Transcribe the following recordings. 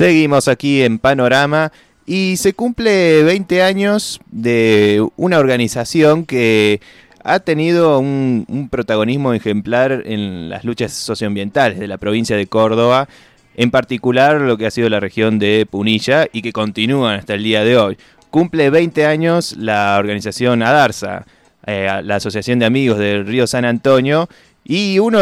Seguimos aquí en Panorama y se cumple 20 años de una organización que ha tenido un protagonismo ejemplar en las luchas socioambientales de la provincia de Córdoba, en particular lo que ha sido la región de Punilla y que continúan hasta el día de hoy. Cumple 20 años la organización ADARSA, la Asociación de Amigos del Río San Antonio, y uno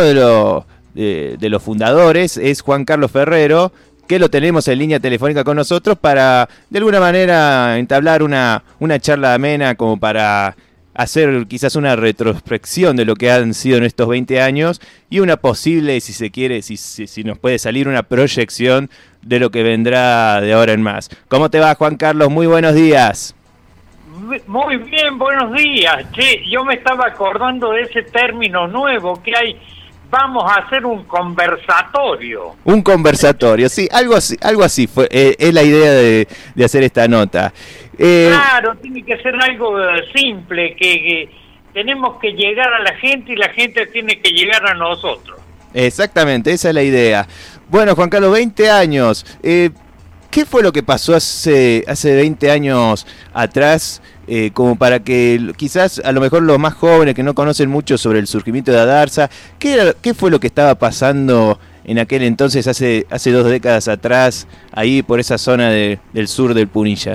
de los fundadores es Juan Carlos Ferrero, que lo tenemos en línea telefónica con nosotros para, de alguna manera, entablar una charla amena como para hacer quizás una retrospección de lo que han sido en estos 20 años y una posible, si se quiere, si nos puede salir una proyección de lo que vendrá de ahora en más. ¿Cómo te va, Juan Carlos? Muy buenos días. Muy bien, buenos días. Che, yo me estaba acordando de ese término nuevo que hay. Vamos a hacer un conversatorio. Un conversatorio, sí, algo así fue, es la idea de hacer esta nota. Claro, tiene que ser algo simple, que tenemos que llegar a la gente y la gente tiene que llegar a nosotros. Exactamente, esa es la idea. Bueno, Juan Carlos, 20 años. ¿Qué fue lo que pasó hace 20 años atrás? Como para que quizás a lo mejor los más jóvenes que no conocen mucho sobre el surgimiento de ADARSA, ¿qué fue lo que estaba pasando en aquel entonces, hace 2 décadas atrás, ahí por esa zona del sur del Punilla?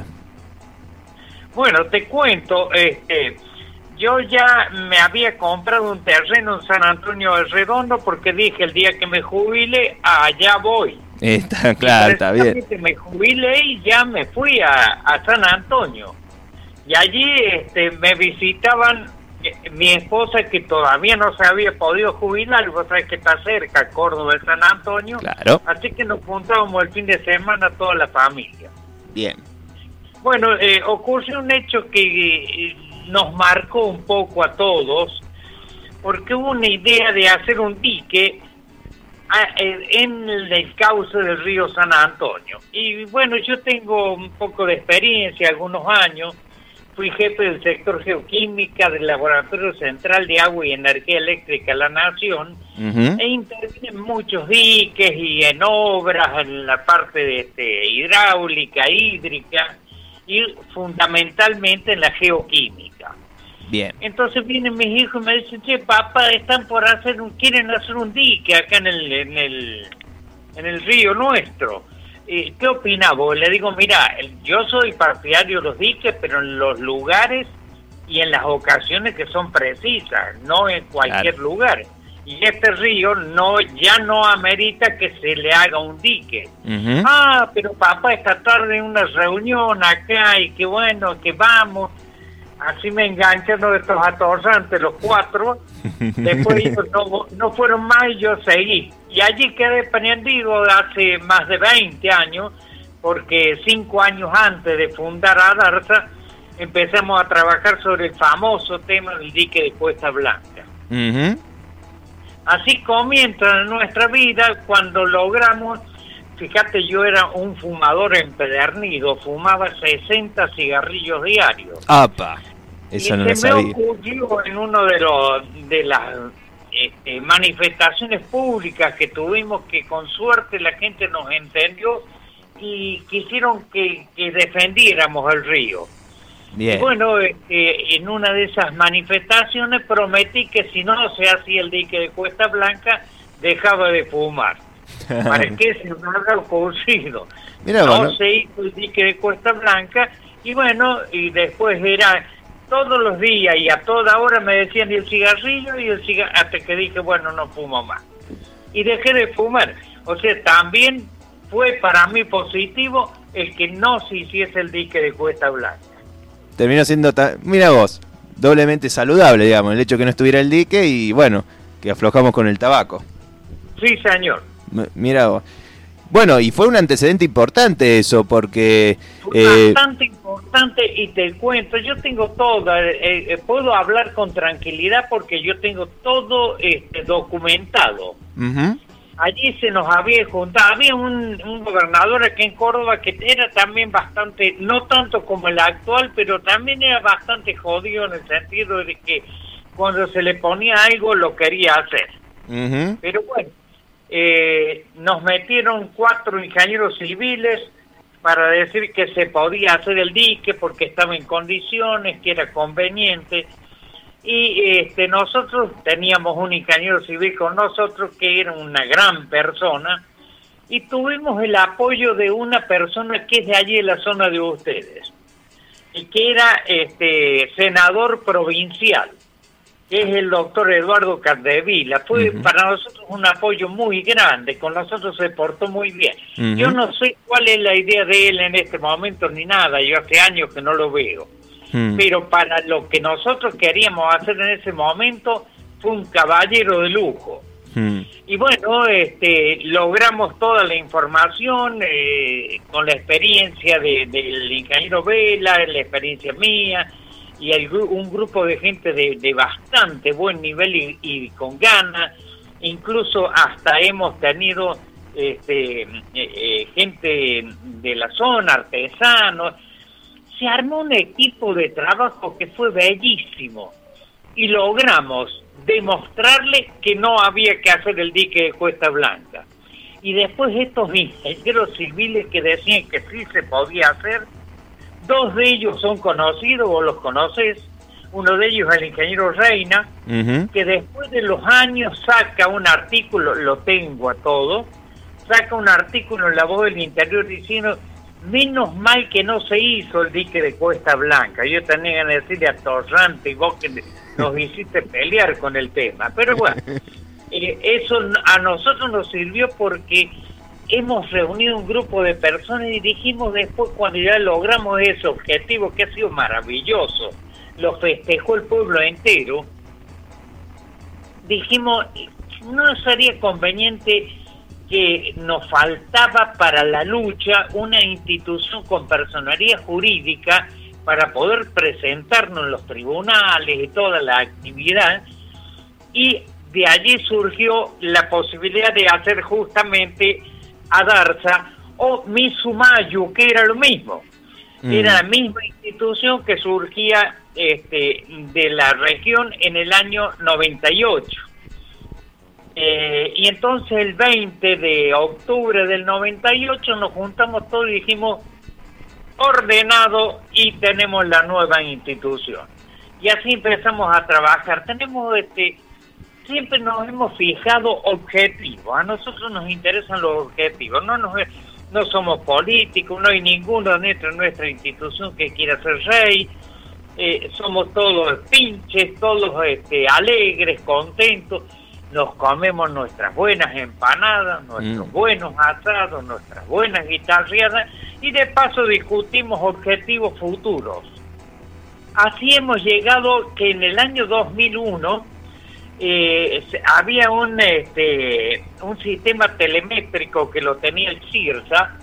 Bueno, te cuento, yo ya me había comprado un terreno en San Antonio del Redondo porque dije el día que me jubile, allá voy. Está claro, está bien. Me jubilé y ya me fui a San Antonio. Y allí me visitaban mi esposa, que todavía no se había podido jubilar, vos sabés que está cerca, Córdoba de San Antonio. Claro. Así que nos juntábamos el fin de semana toda la familia. Bien. Bueno, ocurrió un hecho que nos marcó un poco a todos, porque hubo una idea de hacer un dique en el cauce del río San Antonio. Y bueno, yo tengo un poco de experiencia, algunos años. Fui jefe del sector geoquímica del Laboratorio Central de Agua y Energía Eléctrica de la Nación, e intervine en muchos diques y en obras, en la parte de hidráulica, hídrica, y fundamentalmente en la geoquímica. Bien. Entonces vienen mis hijos y me dicen, che, papá, quieren hacer un dique acá en el río nuestro. ¿Qué opinás vos? Le digo, mira, yo soy partidario de los diques, pero en los lugares y en las ocasiones que son precisas, no en cualquier lugar. Y este río ya no amerita que se le haga un dique. Pero papá, esta tarde en una reunión acá y que bueno, que vamos. Así me enganchan estos atorrantes, los 4. Después ellos no fueron más y yo seguí. Y allí quedé prendido hace más de 20 años, porque 5 años antes de fundar ADARSA, empezamos a trabajar sobre el famoso tema del dique de Cuesta Blanca. Así comienza nuestra vida cuando logramos. Fíjate, yo era un fumador empedernido, fumaba 60 cigarrillos diarios. ¡Apa! Eso no lo sabía. Me ocurrió en uno de las manifestaciones públicas que tuvimos, que con suerte la gente nos entendió y quisieron que defendiéramos el río. Bien. Y bueno, en una de esas manifestaciones prometí que si no se hacía el dique de Cuesta Blanca, dejaba de fumar. ¿Para qué se me ha ocurrido? No se hizo el dique de Cuesta Blanca y bueno, y después era todos los días y a toda hora me decían el cigarrillo hasta que dije, bueno, no fumo más. Y dejé de fumar. O sea, también fue para mí positivo el que no se hiciese el dique de Cuesta Blanca. Terminó siendo, mira vos, doblemente saludable, digamos, el hecho que no estuviera el dique y bueno, que aflojamos con el tabaco. Sí, señor. Mira vos. Bueno, y fue un antecedente importante eso, porque... Bastante importante, y te cuento, yo tengo todo, puedo hablar con tranquilidad porque yo tengo todo documentado. Allí se nos había juntado, había un gobernador aquí en Córdoba que era también bastante, no tanto como el actual, pero también era bastante jodido en el sentido de que cuando se le ponía algo lo quería hacer. Pero bueno, nos metieron 4 ingenieros civiles para decir que se podía hacer el dique porque estaba en condiciones, que era conveniente. Y nosotros teníamos un ingeniero civil con nosotros que era una gran persona, y tuvimos el apoyo de una persona que es de allí en la zona de ustedes, y que era senador provincial, que es el doctor Eduardo Cardevila. Fue para nosotros un apoyo muy grande, con nosotros se portó muy bien. Yo no sé cuál es la idea de él en este momento ni nada, yo hace años que no lo veo. Pero para lo que nosotros queríamos hacer en ese momento, fue un caballero de lujo. Y bueno, logramos toda la información con la experiencia del ingeniero Vela, la experiencia mía, y un grupo de gente de bastante buen nivel y con ganas. Incluso hasta hemos tenido gente de la zona, artesanos. Se armó un equipo de trabajo que fue bellísimo y logramos demostrarle que no había que hacer el dique de Cuesta Blanca. Y después estos ingenieros civiles que decían que sí se podía hacer, 2 de ellos son conocidos, vos los conocés. Uno de ellos es el ingeniero Reina, que después de los años saca un artículo, lo tengo a todo, saca un artículo en La Voz del Interior diciendo: menos mal que no se hizo el dique de Cuesta Blanca. Yo tenía que decirle a Torrante y vos que nos hiciste pelear con el tema. Pero bueno, eso a nosotros nos sirvió porque hemos reunido un grupo de personas y dijimos después, cuando ya logramos ese objetivo, que ha sido maravilloso, lo festejó el pueblo entero, dijimos, no sería conveniente que nos faltaba para la lucha una institución con personería jurídica para poder presentarnos en los tribunales y toda la actividad, y de allí surgió la posibilidad de hacer justamente Adarsa o Misumayu, que era lo mismo. Era la misma institución que surgía de la región en el año 98. Y entonces el 20 de octubre del 98 nos juntamos todos y dijimos: ordenado, y tenemos la nueva institución. Y así empezamos a trabajar. Tenemos siempre nos hemos fijado objetivos. A nosotros nos interesan los objetivos. No somos políticos, no hay ninguno dentro de nuestra institución que quiera ser rey. Somos todos pinches, todos alegres, contentos. Nos comemos nuestras buenas empanadas, nuestros buenos asados, nuestras buenas guitarreadas, y de paso discutimos objetivos futuros. Así hemos llegado que en el año 2001 había un sistema telemétrico que lo tenía el CIRSA,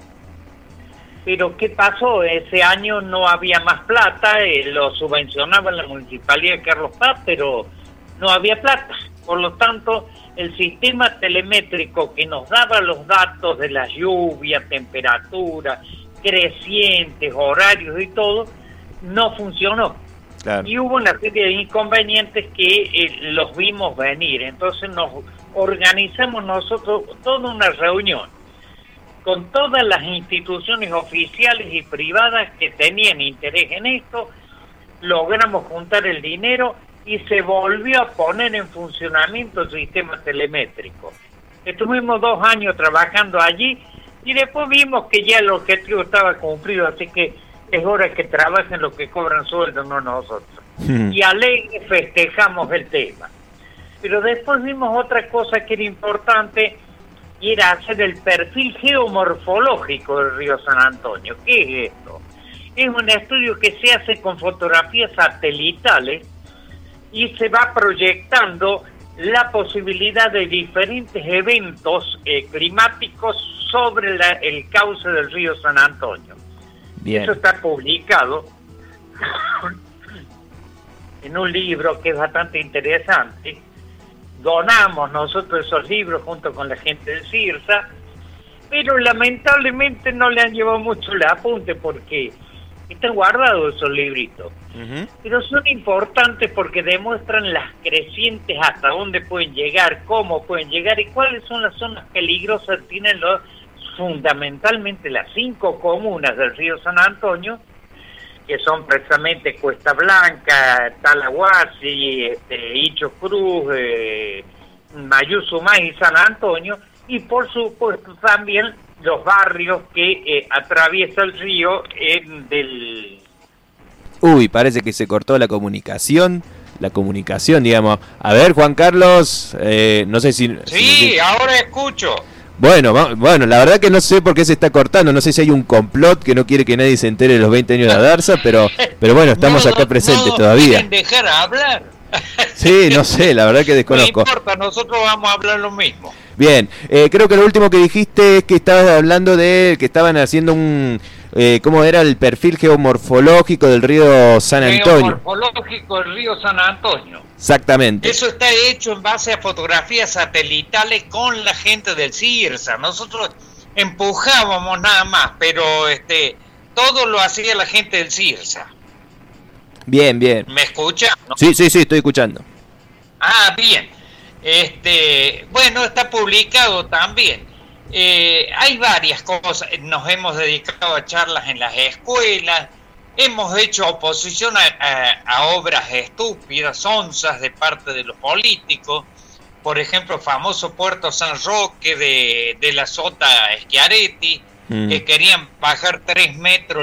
pero ¿qué pasó? Ese año no había más plata, lo subvencionaba la Municipalidad de Carlos Paz, pero no había plata. Por lo tanto, el sistema telemétrico que nos daba los datos de las lluvias, temperaturas, crecientes, horarios y todo, no funcionó. Claro. Y hubo una serie de inconvenientes que los vimos venir. Entonces nos organizamos nosotros toda una reunión con todas las instituciones oficiales y privadas que tenían interés en esto. Logramos juntar el dinero y se volvió a poner en funcionamiento el sistema telemétrico. Estuvimos 2 años trabajando allí y después vimos que ya el objetivo estaba cumplido, así que es hora que trabajen los que cobran sueldo, no nosotros. Y alegre festejamos el tema. Pero después vimos otra cosa que era importante, y era hacer el perfil geomorfológico del río San Antonio. ¿Qué es esto? Es un estudio que se hace con fotografías satelitales y se va proyectando la posibilidad de diferentes eventos climáticos sobre el cauce del río San Antonio. Bien. Eso está publicado en un libro que es bastante interesante. Donamos nosotros esos libros junto con la gente del CIRSA, pero lamentablemente no le han llevado mucho el apunte porque están guardados esos libritos. pero son importantes porque demuestran las crecientes, hasta dónde pueden llegar, cómo pueden llegar y cuáles son las zonas peligrosas. Tienen fundamentalmente las 5 comunas del río San Antonio, que son precisamente Cuesta Blanca, Talahuasi, Icho Cruz, Mayuzumá y San Antonio, y por supuesto también los barrios que atraviesa el río del... Uy, parece que se cortó la comunicación, digamos. A ver, Juan Carlos, no sé si... Sí, ahora escucho. Bueno, la verdad que no sé por qué se está cortando, no sé si hay un complot que no quiere que nadie se entere de los 20 años de Adarza, pero bueno, estamos acá presentes todavía. ¿Quieren dejar hablar? Sí, no sé, la verdad que desconozco. No importa, nosotros vamos a hablar lo mismo. Bien, creo que lo último que dijiste es que estabas hablando de que estaban haciendo ¿cómo era el perfil geomorfológico del río San Antonio? Geomorfológico del río San Antonio. Exactamente. Eso está hecho en base a fotografías satelitales con la gente del CIRSA. Nosotros empujábamos nada más, pero todo lo hacía la gente del CIRSA. Bien, bien. ¿Me escucha? ¿No? Sí, estoy escuchando. Ah, bien. Bueno, está publicado también. Hay varias cosas. Nos hemos dedicado a charlas en las escuelas. Hemos hecho oposición a obras estúpidas, onzas de parte de los políticos. Por ejemplo, el famoso Puerto San Roque de la Sota Schiaretti, que querían bajar 3 metros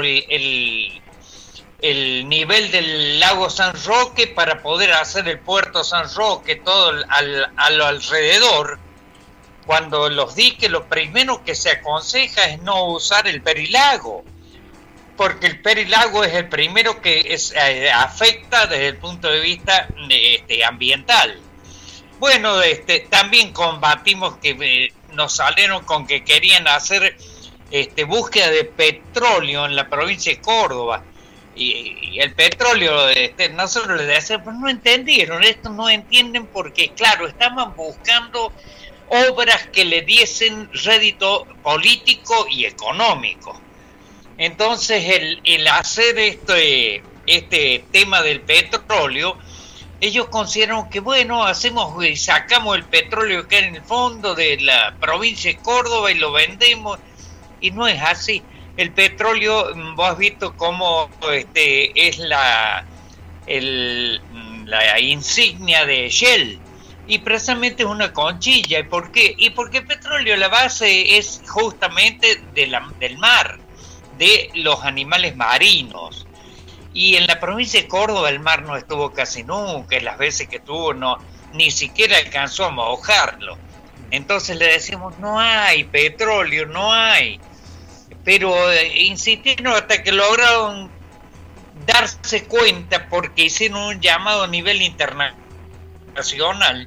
el nivel del lago San Roque para poder hacer el Puerto San Roque, todo a lo alrededor. Cuando los diques, lo primero que se aconseja es no usar el perilago, porque el perilago es el primero que afecta desde el punto de vista ambiental. Bueno, también combatimos que nos salieron con que querían hacer búsqueda de petróleo en la provincia de Córdoba. Y el petróleo, nosotros les decíamos, pues no entendieron, esto no entienden porque, claro, estaban buscando obras que le diesen rédito político y económico. Entonces, el hacer este tema del petróleo, ellos consideraron que, bueno, sacamos el petróleo que hay en el fondo de la provincia de Córdoba y lo vendemos, y no es así. El petróleo, vos has visto cómo es la insignia de Shell, y precisamente es una conchilla. ¿Y por qué? Y porque el petróleo, la base es justamente del mar, de los animales marinos. Y en la provincia de Córdoba el mar no estuvo casi nunca, y las veces que estuvo ni siquiera alcanzó a mojarlo. Entonces le decimos, no hay petróleo, no hay. Pero insistieron hasta que lograron darse cuenta, porque hicieron un llamado a nivel internacional,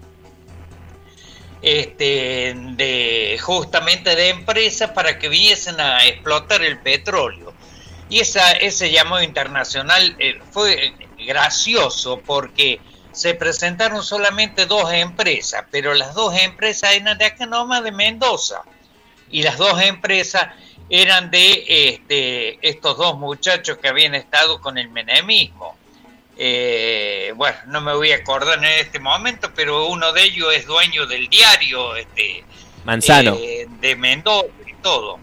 justamente de empresas para que viniesen a explotar el petróleo. Y ese llamado internacional fue gracioso, porque se presentaron solamente 2 empresas, pero las 2 empresas eran de acá nomás, de Mendoza, y las 2 empresas eran de estos 2 muchachos que habían estado con el menemismo. Bueno, no me voy a acordar en este momento, pero uno de ellos es dueño del diario Manzano, de Mendoza y todo.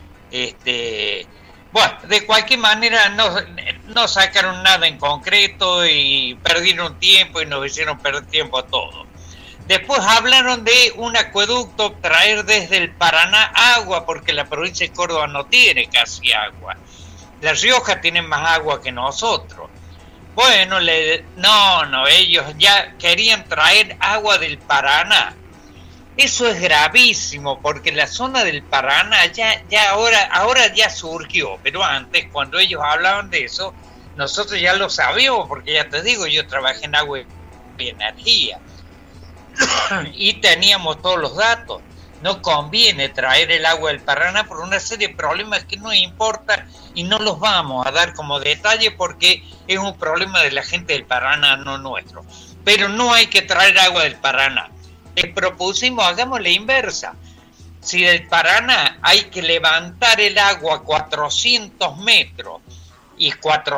Bueno, de cualquier manera no sacaron nada en concreto y perdieron tiempo y nos hicieron perder tiempo a todos. Después hablaron de un acueducto, traer desde el Paraná agua, porque la provincia de Córdoba no tiene casi agua. La Rioja tiene más agua que nosotros. Bueno, ellos ya querían traer agua del Paraná. Eso es gravísimo, porque la zona del Paraná ya ahora ya surgió, pero antes, cuando ellos hablaban de eso, nosotros ya lo sabíamos, porque ya te digo, yo trabajé en agua y energía. Y teníamos todos los datos. No conviene traer el agua del Paraná por una serie de problemas que no importa y no los vamos a dar como detalle porque es un problema de la gente del Paraná, no nuestro. Pero no hay que traer agua del Paraná. Les propusimos, hagamos la inversa. Si del Paraná hay que levantar el agua a 400 metros y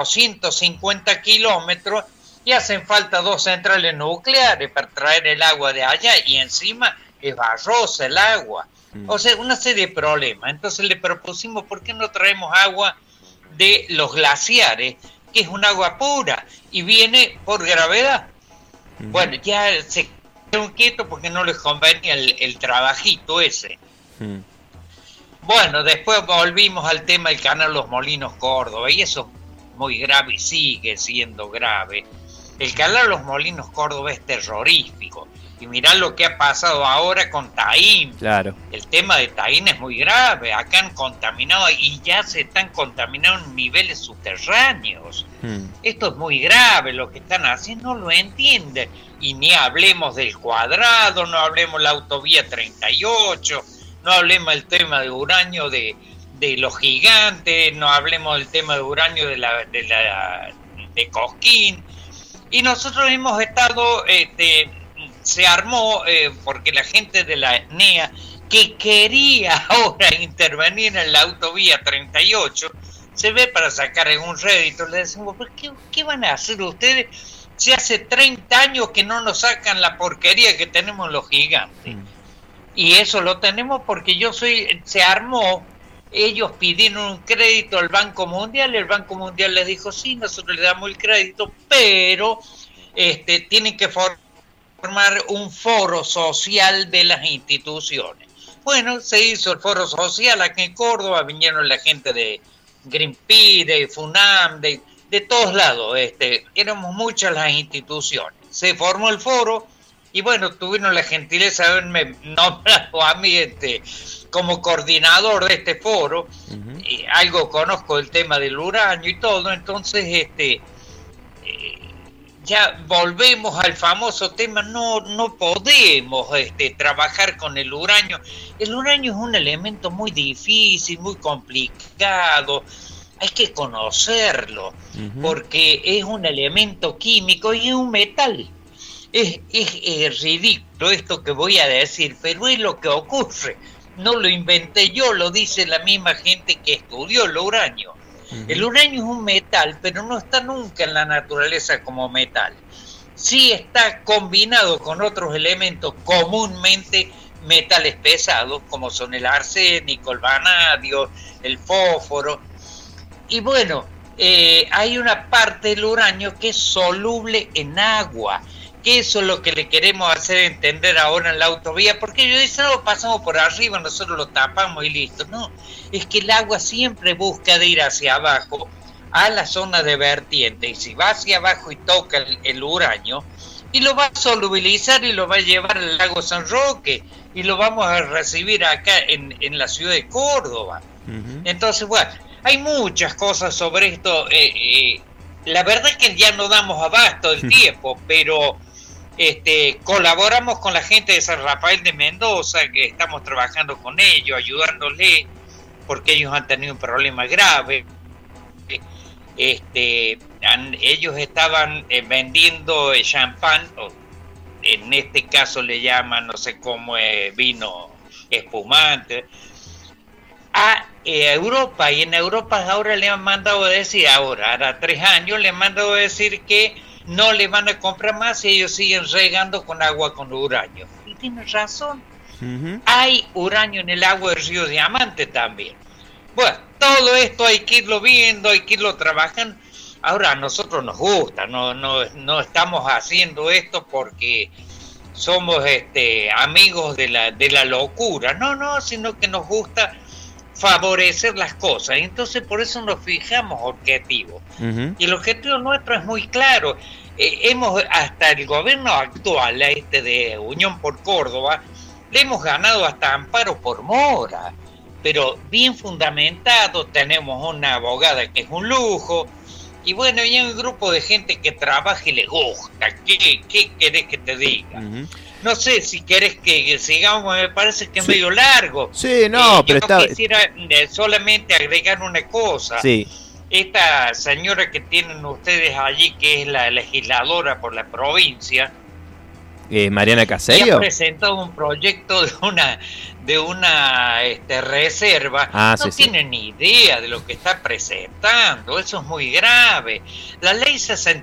450 kilómetros, y hacen falta 2 centrales nucleares para traer el agua de allá, y encima es barrosa el agua. O sea, una serie de problemas. Entonces le propusimos, ¿por qué no traemos agua de los glaciares, que es un agua pura y viene por gravedad? Bueno, ya se quedaron quietos porque no les convenía el trabajito ese. Bueno, después volvimos al tema del canal Los Molinos Córdoba, y eso es muy grave y sigue siendo grave. El canal Los Molinos Córdoba es terrorífico. Y mirá lo que ha pasado ahora con Taín. Claro. El tema de Taín es muy grave. Acá han contaminado y ya se están contaminando en niveles subterráneos. Esto es muy grave. Lo que están haciendo no lo entienden. Y ni hablemos del Cuadrado, no hablemos de la autovía 38, no hablemos del tema de uranio de los Gigantes, no hablemos del tema de uranio de Cosquín. Y nosotros hemos estado... se armó porque la gente de la ENEA, que quería ahora intervenir en la autovía 38, se ve para sacar algún rédito. Le decimos, ¿qué van a hacer ustedes si hace 30 años que no nos sacan la porquería que tenemos en los Gigantes? Y eso lo tenemos porque se armó, ellos pidieron un crédito al Banco Mundial, el Banco Mundial les dijo, sí, nosotros le damos el crédito, pero tienen que formar un foro social de las instituciones. Bueno, se hizo el foro social aquí en Córdoba, vinieron la gente de Greenpeace, de FUNAM, de todos lados, éramos muchas las instituciones. Se formó el foro y bueno, tuvieron la gentileza de haberme nombrado a mí como coordinador de este foro. Y algo conozco del tema del uranio y todo, entonces ya volvemos al famoso tema, no podemos trabajar con el uranio. El uranio es un elemento muy difícil, muy complicado, hay que conocerlo, porque es un elemento químico y es un metal. Es ridículo esto que voy a decir, pero es lo que ocurre. No lo inventé yo, lo dice la misma gente que estudió el uranio. El uranio es un metal, pero no está nunca en la naturaleza como metal. Sí está combinado con otros elementos, comúnmente metales pesados, como son el arsénico, el vanadio, el fósforo. Y bueno, hay una parte del uranio que es soluble en agua, que eso es lo que le queremos hacer entender ahora en la autovía, porque ellos dicen, no, pasamos por arriba, nosotros lo tapamos y listo. No, es que el agua siempre busca de ir hacia abajo, a la zona de vertiente, y si va hacia abajo y toca el uranio, y lo va a solubilizar y lo va a llevar al lago San Roque, y lo vamos a recibir acá en la ciudad de Córdoba. Entonces, bueno, hay muchas cosas sobre esto. La verdad es que ya no damos abasto del tiempo, pero colaboramos con la gente de San Rafael de Mendoza, que estamos trabajando con ellos, ayudándoles, porque ellos han tenido un problema grave. Ellos estaban vendiendo champán, en este caso le llaman, no sé cómo, vino espumante, a Europa, y en Europa ahora le han mandado a decir, ahora 3 años le han mandado a decir que no le van a comprar más y ellos siguen regando con agua con uranio. Y tienen razón. Hay uranio en el agua del río Diamante también. Bueno, todo esto hay que irlo viendo, hay que irlo trabajando. Ahora a nosotros nos gusta, no estamos haciendo esto porque somos amigos de la locura, no, sino que nos gusta favorecer las cosas, entonces por eso nos fijamos objetivos. Y el objetivo nuestro es muy claro. Hasta el gobierno actual, de Unión por Córdoba, le hemos ganado hasta amparo por mora, pero bien fundamentado. Tenemos una abogada que es un lujo, y bueno, y hay un grupo de gente que trabaja y le gusta. ¿Qué querés que te diga? No sé si querés que sigamos, me parece que es medio largo. Sí, no, pero yo quisiera solamente agregar una cosa. Sí. Esta señora que tienen ustedes allí, que es la legisladora por la provincia, Mariana Y Caserio. ha presentado un proyecto de una reserva. No Sí. tiene ni idea de lo que está presentando. Eso es muy grave. La ley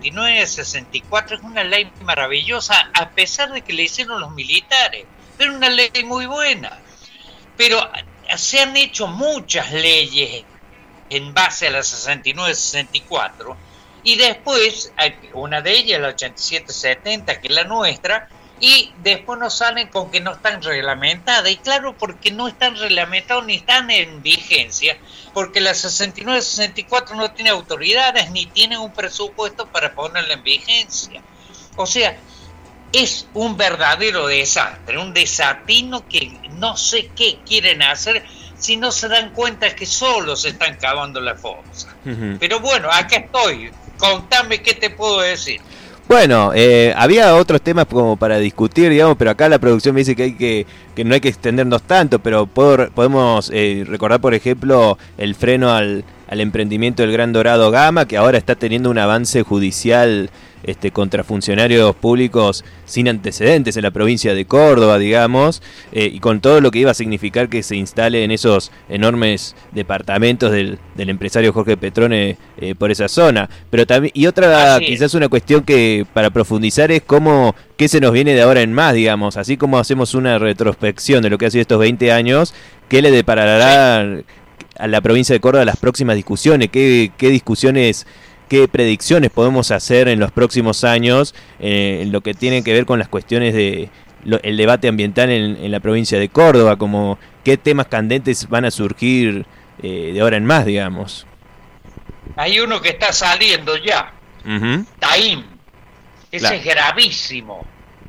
69-64 es una ley maravillosa, a pesar de que le hicieron los militares. Pero una ley muy buena. Pero se han hecho muchas leyes en base a la 69-64, y después, una de ellas, la 87-70, que es la nuestra, y después nos salen con que no están reglamentadas, y claro, porque no están reglamentadas ni están en vigencia, porque la 69-64 no tiene autoridades, ni tiene un presupuesto para ponerla en vigencia. O sea, es un verdadero desastre, un desatino que no sé qué quieren hacer, si no se dan cuenta que solo se están cavando la fosa. Pero bueno, acá estoy. Contame qué te puedo decir. Bueno, había otros temas como para discutir, digamos, pero acá la producción me dice que no hay que extendernos tanto, pero podemos recordar, por ejemplo, el freno al emprendimiento del Gran Dorado Gama, que ahora está teniendo un avance judicial contra funcionarios públicos sin antecedentes en la provincia de Córdoba, digamos, y con todo lo que iba a significar que se instale en esos enormes departamentos del empresario Jorge Petrone por esa zona. Pero también, y otra, quizás una cuestión que para profundizar es qué se nos viene de ahora en más, digamos, así como hacemos una retrospección de lo que ha sido estos 20 años, ¿qué le deparará a la provincia de Córdoba las próximas discusiones? ¿Qué discusiones, qué predicciones podemos hacer en los próximos años en lo que tiene que ver con las cuestiones de el debate ambiental en la provincia de Córdoba? Como qué temas candentes van a surgir de ahora en más, digamos. Hay uno que está saliendo ya. Taín. Ese es gravísimo.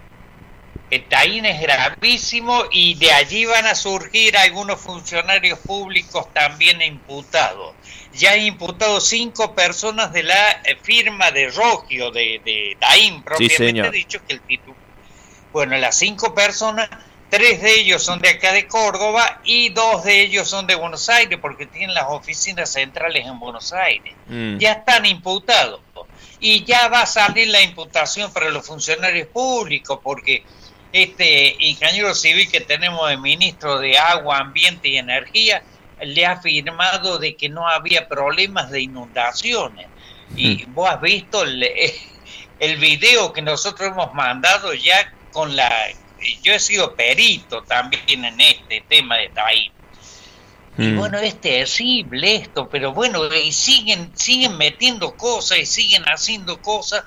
El Taín es gravísimo, y de allí van a surgir algunos funcionarios públicos también imputados. Ya he imputado 5 personas de la firma de Rogio, de Taín, propiamente dicho, que el título. Bueno, las 5 personas, 3 de ellos son de acá de Córdoba y 2 de ellos son de Buenos Aires, porque tienen las oficinas centrales en Buenos Aires. Ya están imputados. Y ya va a salir la imputación para los funcionarios públicos, porque este ingeniero civil que tenemos de ministro de Agua, Ambiente y Energía le ha afirmado de que no había problemas de inundaciones. Y vos has visto el video que nosotros hemos mandado ya con yo he sido perito también en este tema de Taín. Y bueno, es terrible esto, pero bueno, y siguen metiendo cosas y siguen haciendo cosas.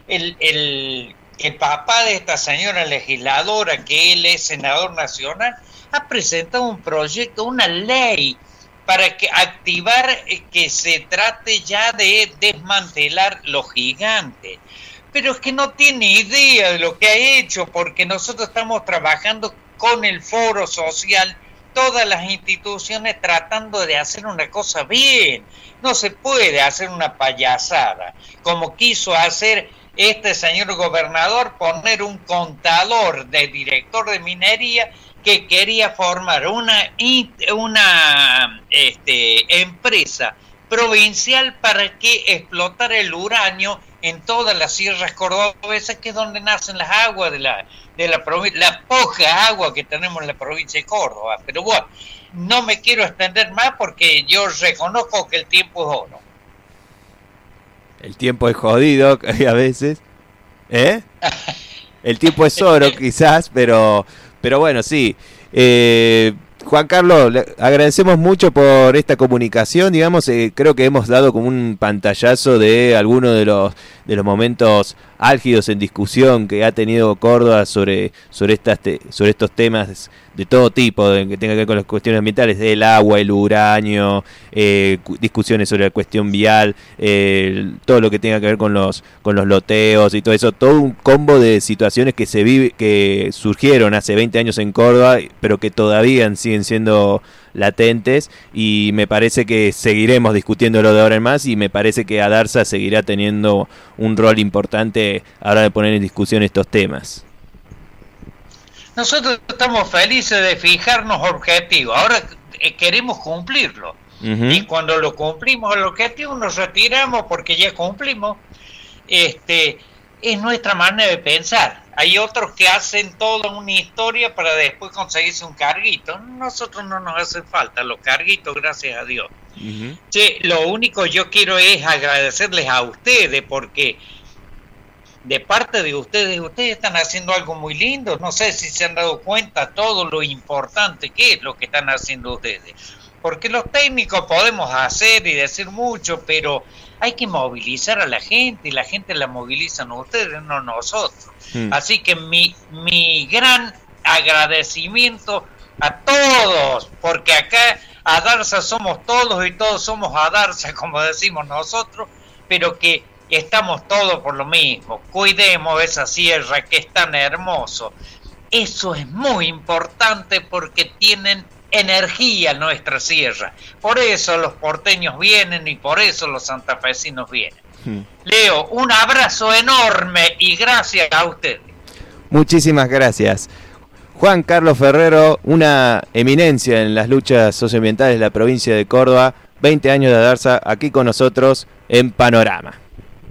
El papá de esta señora legisladora, que él es senador nacional, ha presentado un proyecto, una ley para activar que se trate ya de desmantelar los gigantes. Pero es que no tiene idea de lo que ha hecho, porque nosotros estamos trabajando con el Foro Social, todas las instituciones tratando de hacer una cosa bien. No se puede hacer una payasada, como quiso hacer este señor gobernador, poner un contador de director de minería que quería formar una empresa provincial para que explotara el uranio en todas las sierras cordobesas, que es donde nacen las aguas de la provincia, la poca agua que tenemos en la provincia de Córdoba. Pero bueno, no me quiero extender más porque yo reconozco que el tiempo es oro. El tiempo es jodido a veces, el tiempo es oro quizás, pero bueno, sí. Juan Carlos, le agradecemos mucho por esta comunicación, digamos, creo que hemos dado como un pantallazo de algunos de los momentos álgidos en discusión que ha tenido Córdoba sobre estos temas de todo tipo, que tenga que ver con las cuestiones ambientales, del agua, el uranio, discusiones sobre la cuestión vial, todo lo que tenga que ver con los loteos y todo eso, todo un combo de situaciones que surgieron hace 20 años en Córdoba, pero que todavía siguen siendo latentes, y me parece que seguiremos discutiéndolo de ahora en más, y me parece que ADARSA seguirá teniendo un rol importante a la hora de poner en discusión estos temas. Nosotros estamos felices de fijarnos objetivos, ahora queremos cumplirlo. Y cuando lo cumplimos el objetivo nos retiramos porque ya cumplimos. es nuestra manera de pensar. Hay otros que hacen toda una historia para después conseguirse un carguito. Nosotros no nos hace falta los carguitos, gracias a Dios. Uh-huh. Che, lo único yo quiero es agradecerles a ustedes, porque de parte de ustedes están haciendo algo muy lindo. No sé si se han dado cuenta todo lo importante que es lo que están haciendo ustedes. Porque los técnicos podemos hacer y decir mucho, pero hay que movilizar a la gente, y la gente la movilizan ustedes, no nosotros. Así que mi gran agradecimiento a todos, porque acá Adarza somos todos y todos somos Adarza, como decimos nosotros, pero que estamos todos por lo mismo. Cuidemos esa sierra que es tan hermoso. Eso es muy importante porque tienen energía nuestra sierra. Por eso los porteños vienen y por eso los santafesinos vienen. Leo, un abrazo enorme y gracias a ustedes. Muchísimas gracias. Juan Carlos Ferrero, una eminencia en las luchas socioambientales de la provincia de Córdoba, 20 años de Adarza, aquí con nosotros en Panorama.